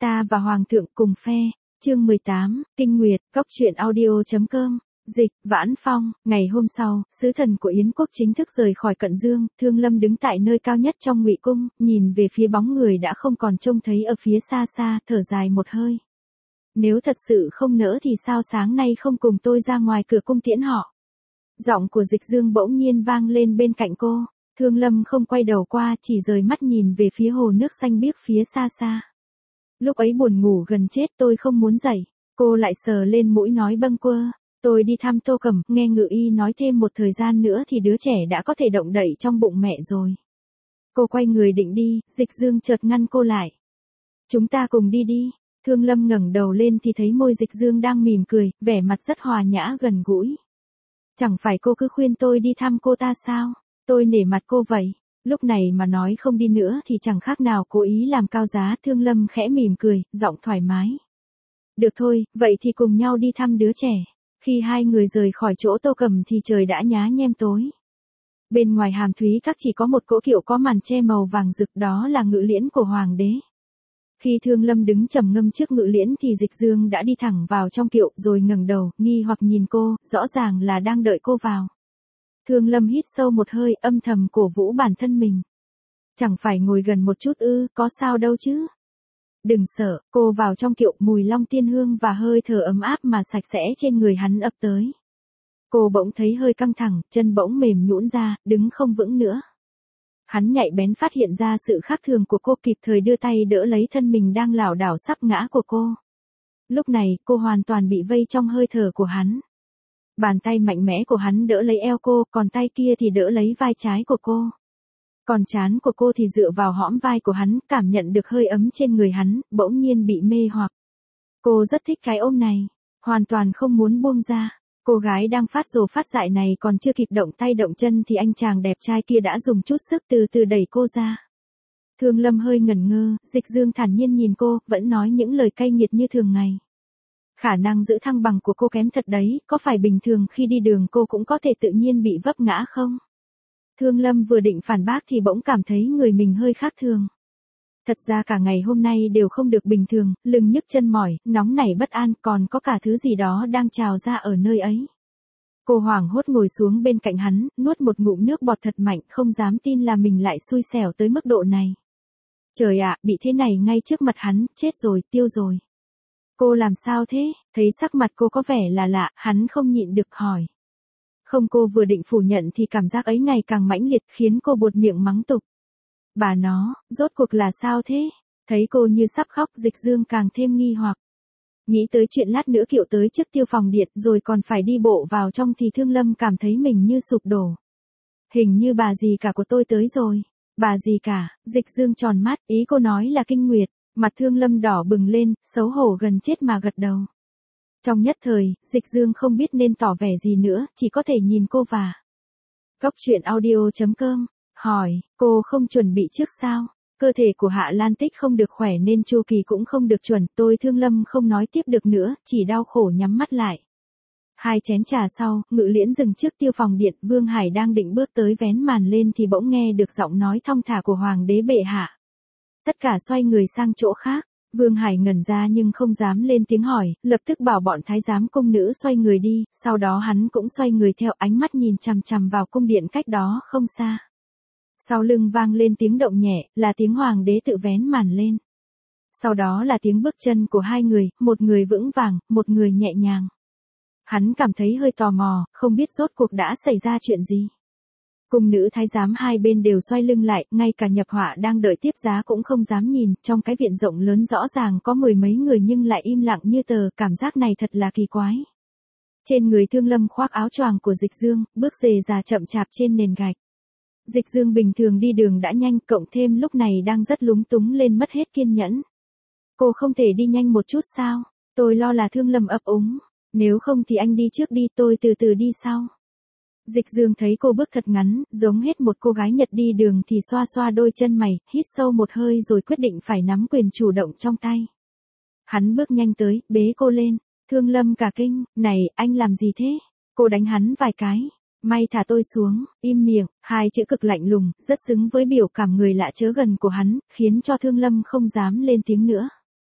Ta và Hoàng thượng cùng phe. Chương 18, Kinh Nguyệt, Cốc truyện audio.com. Dịch, Vãn Phong. Ngày hôm sau, sứ thần của Yến quốc chính thức rời khỏi Cận Dương, Thương Lâm đứng tại nơi cao nhất trong Ngụy cung, nhìn về phía bóng người đã không còn trông thấy ở phía xa xa, thở dài một hơi. Nếu thật sự không nỡ thì sao sáng nay không cùng tôi ra ngoài cửa cung tiễn họ? Giọng của Dịch Dương bỗng nhiên vang lên bên cạnh cô. Thương Lâm không quay đầu qua, chỉ rời mắt nhìn về phía hồ nước xanh biếc phía xa xa. Lúc ấy buồn ngủ gần chết, tôi không muốn dậy. Cô lại sờ lên mũi nói bâng quơ. Tôi đi thăm Tô Cẩm, nghe Ngự Y nói thêm một thời gian nữa thì đứa trẻ đã có thể động đậy trong bụng mẹ rồi. Cô quay người định đi, Dịch Dương chợt ngăn cô lại. Chúng ta cùng đi đi. Thương Lâm ngẩng đầu lên thì thấy môi Dịch Dương đang mỉm cười, vẻ mặt rất hòa nhã gần gũi. Chẳng phải cô cứ khuyên tôi đi thăm cô ta sao? Tôi nể mặt cô vậy. Lúc này mà nói không đi nữa thì chẳng khác nào cố ý làm cao giá. Thương Lâm khẽ mỉm cười, giọng thoải mái. Được thôi, vậy thì cùng nhau đi thăm đứa trẻ. Khi hai người rời khỏi chỗ Tô Cẩm thì trời đã nhá nhem tối. Bên ngoài Hàm Thúy Các chỉ có một cỗ kiệu có màn che màu vàng rực, đó là ngự liễn của Hoàng đế. Khi Thương Lâm đứng trầm ngâm trước ngự liễn thì Dịch Dương đã đi thẳng vào trong kiệu rồi ngẩng đầu, nghi hoặc nhìn cô, rõ ràng là đang đợi cô vào. Thương Lâm hít sâu một hơi, âm thầm cổ vũ bản thân mình. Chẳng phải ngồi gần một chút ư, có sao đâu chứ. Đừng sợ, cô vào trong kiệu, mùi long tiên hương và hơi thở ấm áp mà sạch sẽ trên người hắn ập tới. Cô bỗng thấy hơi căng thẳng, chân bỗng mềm nhũn ra, đứng không vững nữa. Hắn nhạy bén phát hiện ra sự khác thường của cô, kịp thời đưa tay đỡ lấy thân mình đang lảo đảo sắp ngã của cô. Lúc này, cô hoàn toàn bị vây trong hơi thở của hắn. Bàn tay mạnh mẽ của hắn đỡ lấy eo cô, còn tay kia thì đỡ lấy vai trái của cô. Còn trán của cô thì dựa vào hõm vai của hắn, cảm nhận được hơi ấm trên người hắn, bỗng nhiên bị mê hoặc. Cô rất thích cái ôm này, hoàn toàn không muốn buông ra. Cô gái đang phát rồ phát dại này còn chưa kịp động tay động chân thì anh chàng đẹp trai kia đã dùng chút sức từ từ đẩy cô ra. Thương Lâm hơi ngẩn ngơ, Dịch Dương thản nhiên nhìn cô, vẫn nói những lời cay nghiệt như thường ngày. Khả năng giữ thăng bằng của cô kém thật đấy, có phải bình thường khi đi đường cô cũng có thể tự nhiên bị vấp ngã không? Thương Lâm vừa định phản bác thì bỗng cảm thấy người mình hơi khác thường. Thật ra cả ngày hôm nay đều không được bình thường, lưng nhức chân mỏi, nóng nảy bất an, còn có cả thứ gì đó đang trào ra ở nơi ấy. Cô hoảng hốt ngồi xuống bên cạnh hắn, nuốt một ngụm nước bọt thật mạnh, không dám tin là mình lại xui xẻo tới mức độ này. Trời ạ, bị thế này ngay trước mặt hắn, chết rồi, tiêu rồi. Cô làm sao thế? Thấy sắc mặt cô có vẻ là lạ, hắn không nhịn được hỏi. Không, cô vừa định phủ nhận thì cảm giác ấy ngày càng mãnh liệt khiến cô buột miệng mắng tục. Bà nó, rốt cuộc là sao thế? Thấy cô như sắp khóc, Dịch Dương càng thêm nghi hoặc. Nghĩ tới chuyện lát nữa kiệu tới trước tiêu phòng điện rồi còn phải đi bộ vào trong thì Thương Lâm cảm thấy mình như sụp đổ. Hình như bà dì cả của tôi tới rồi. Bà dì cả, Dịch Dương tròn mắt, ý cô nói là Kinh Nguyệt. Mặt Thương Lâm đỏ bừng lên, xấu hổ gần chết mà gật đầu. Trong nhất thời, Dịch Dương không biết nên tỏ vẻ gì nữa, chỉ có thể nhìn cô và. Cốc truyện audio.com, hỏi, cô không chuẩn bị trước sao? Cơ thể của Hạ Lan Tích không được khỏe nên chu kỳ cũng không được chuẩn, tôi Thương Lâm không nói tiếp được nữa, chỉ đau khổ nhắm mắt lại. 2 chén trà sau, ngự liễn dừng trước tiêu phòng điện, Vương Hải đang định bước tới vén màn lên thì bỗng nghe được giọng nói thong thả của Hoàng đế bệ hạ. Tất cả xoay người sang chỗ khác. Vương Hải ngẩn ra nhưng không dám lên tiếng hỏi, lập tức bảo bọn thái giám cung nữ xoay người đi, sau đó hắn cũng xoay người theo, ánh mắt nhìn chằm chằm vào cung điện cách đó không xa. Sau lưng vang lên tiếng động nhẹ, là tiếng Hoàng đế tự vén màn lên. Sau đó là tiếng bước chân của hai người, một người vững vàng, một người nhẹ nhàng. Hắn cảm thấy hơi tò mò, không biết rốt cuộc đã xảy ra chuyện gì. Cung nữ thái giám hai bên đều xoay lưng lại, ngay cả Nhập Họa đang đợi tiếp giá cũng không dám nhìn, trong cái viện rộng lớn rõ ràng có 10 mấy người nhưng lại im lặng như tờ, cảm giác này thật là kỳ quái. Trên người Thương Lâm khoác áo choàng của Dịch Dương, bước rề rà chậm chạp trên nền gạch. Dịch Dương bình thường đi đường đã nhanh, cộng thêm lúc này đang rất lúng túng lên mất hết kiên nhẫn. Cô không thể đi nhanh một chút sao? Tôi lo là Thương Lâm ấp úng. Nếu không thì anh đi trước đi, tôi từ từ đi sau. Dịch Dương thấy cô bước thật ngắn, giống hết một cô gái Nhật đi đường thì xoa xoa đôi chân mày, hít sâu một hơi rồi quyết định phải nắm quyền chủ động trong tay. Hắn bước nhanh tới, bế cô lên. Thương Lâm cả kinh, này, anh làm gì thế? Cô đánh hắn vài cái. May thả tôi xuống, im miệng, 2 chữ cực lạnh lùng, rất xứng với biểu cảm người lạ chớ gần của hắn, khiến cho Thương Lâm không dám lên tiếng nữa.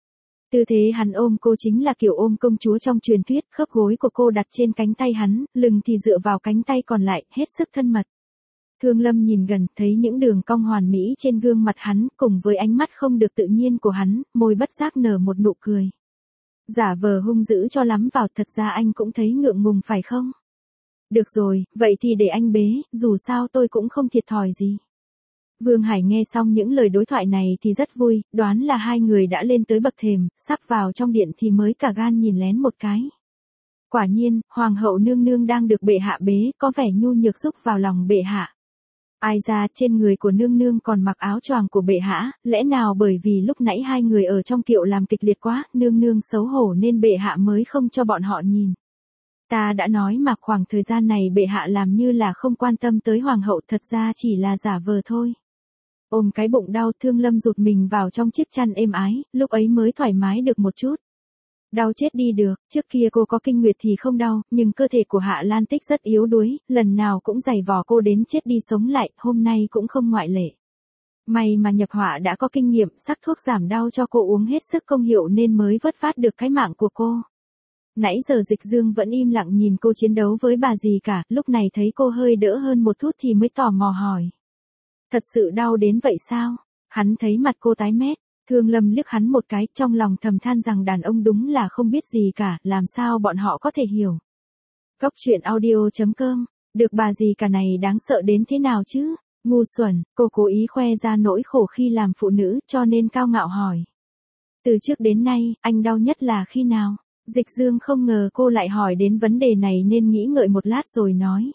Tư thế hắn ôm cô chính là kiểu ôm công chúa trong truyền thuyết, khớp gối của cô đặt trên cánh tay hắn, lưng thì dựa vào cánh tay còn lại, hết sức thân mật. Thương Lâm nhìn gần, thấy những đường cong hoàn mỹ trên gương mặt hắn, cùng với ánh mắt không được tự nhiên của hắn, môi bất giác nở một nụ cười. Giả vờ hung dữ cho lắm vào, thật ra anh cũng thấy ngượng ngùng phải không? Được rồi, vậy thì để anh bế, dù sao tôi cũng không thiệt thòi gì. Vương Hải nghe xong những lời đối thoại này thì rất vui, đoán là hai người đã lên tới bậc thềm, sắp vào trong điện thì mới cả gan nhìn lén một cái. Quả nhiên, Hoàng hậu nương nương đang được bệ hạ bế, có vẻ nhu nhược xúc vào lòng bệ hạ. Ai ra trên người của nương nương còn mặc áo choàng của bệ hạ, lẽ nào bởi vì lúc nãy hai người ở trong kiệu làm kịch liệt quá, nương nương xấu hổ nên bệ hạ mới không cho bọn họ nhìn. Ta đã nói mà khoảng thời gian này bệ hạ làm như là không quan tâm tới hoàng hậu, thật ra chỉ là giả vờ thôi. Ôm cái bụng đau, Thương Lâm rụt mình vào trong chiếc chăn êm ái, lúc ấy mới thoải mái được một chút. Đau chết đi được, trước kia cô có kinh nguyệt thì không đau, nhưng cơ thể của Hạ Lan Tích rất yếu đuối, lần nào cũng giày vò cô đến chết đi sống lại, hôm nay cũng không ngoại lệ. May mà nhập họa đã có kinh nghiệm, sắc thuốc giảm đau cho cô uống hết sức công hiệu nên mới vớt vát được cái mạng của cô. Nãy giờ Dịch Dương vẫn im lặng nhìn cô chiến đấu với bà gì cả, lúc này thấy cô hơi đỡ hơn một chút thì mới tò mò hỏi. Thật sự đau đến vậy sao? Hắn thấy mặt cô tái mét. Thương Lâm liếc hắn một cái, trong lòng thầm than rằng đàn ông đúng là không biết gì cả, làm sao bọn họ có thể hiểu. Góc truyện audio.com, được bà gì cả này đáng sợ đến thế nào chứ? Ngu xuẩn, cô cố ý khoe ra nỗi khổ khi làm phụ nữ, cho nên cao ngạo hỏi. Từ trước đến nay, anh đau nhất là khi nào? Dịch Dương không ngờ cô lại hỏi đến vấn đề này nên nghĩ ngợi một lát rồi nói.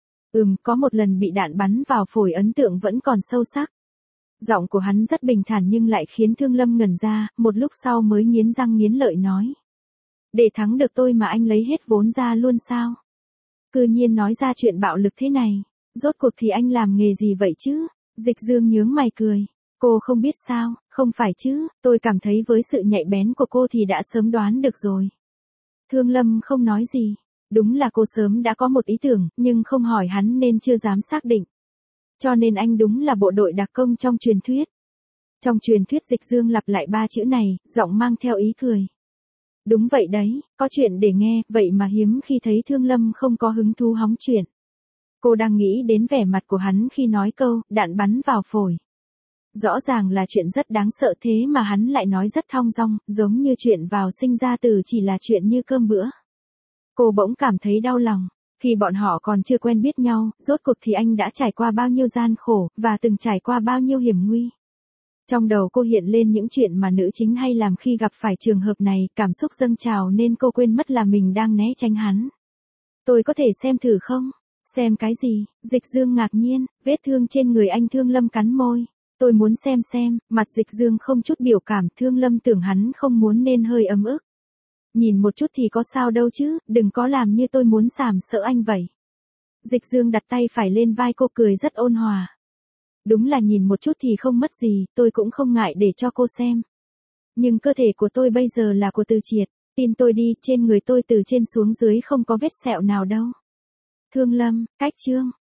Có một lần bị đạn bắn vào phổi, ấn tượng vẫn còn sâu sắc. Giọng của hắn rất bình thản nhưng lại khiến Thương Lâm ngẩn ra, một lúc sau mới nghiến răng nghiến lợi nói. Để thắng được tôi mà anh lấy hết vốn ra luôn sao? Cư nhiên nói ra chuyện bạo lực thế này, rốt cuộc thì anh làm nghề gì vậy chứ? Dịch Dương nhướng mày cười. Cô không biết sao, không phải chứ, tôi cảm thấy với sự nhạy bén của cô thì đã sớm đoán được rồi. Thương Lâm không nói gì. Đúng là cô sớm đã có một ý tưởng, nhưng không hỏi hắn nên chưa dám xác định. Cho nên anh đúng là bộ đội đặc công trong truyền thuyết. Trong truyền thuyết Dịch Dương lặp lại ba chữ này, giọng mang theo ý cười. Đúng vậy đấy, có chuyện để nghe, vậy mà hiếm khi thấy Thương Lâm không có hứng thú hóng chuyện. Cô đang nghĩ đến vẻ mặt của hắn khi nói câu, đạn bắn vào phổi. Rõ ràng là chuyện rất đáng sợ thế mà hắn lại nói rất thong dong, giống như chuyện vào sinh ra tử chỉ là chuyện như cơm bữa. Cô bỗng cảm thấy đau lòng. Khi bọn họ còn chưa quen biết nhau, rốt cuộc thì anh đã trải qua bao nhiêu gian khổ, và từng trải qua bao nhiêu hiểm nguy. Trong đầu cô hiện lên những chuyện mà nữ chính hay làm khi gặp phải trường hợp này, cảm xúc dâng trào nên cô quên mất là mình đang né tránh hắn. Tôi có thể xem thử không? Xem cái gì? Dịch Dương ngạc nhiên, vết thương trên người anh. Thương Lâm cắn môi. Tôi muốn xem, mặt Dịch Dương không chút biểu cảm. Thương Lâm tưởng hắn không muốn nên hơi ấm ức. Nhìn một chút thì có sao đâu chứ, đừng có làm như tôi muốn sàm sỡ anh vậy. Dịch Dương đặt tay phải lên vai cô, cười rất ôn hòa. Đúng là nhìn một chút thì không mất gì, tôi cũng không ngại để cho cô xem. Nhưng cơ thể của tôi bây giờ là của Từ Triệt, tin tôi đi, trên người tôi từ trên xuống dưới không có vết sẹo nào đâu. Thương Lâm, cách chương.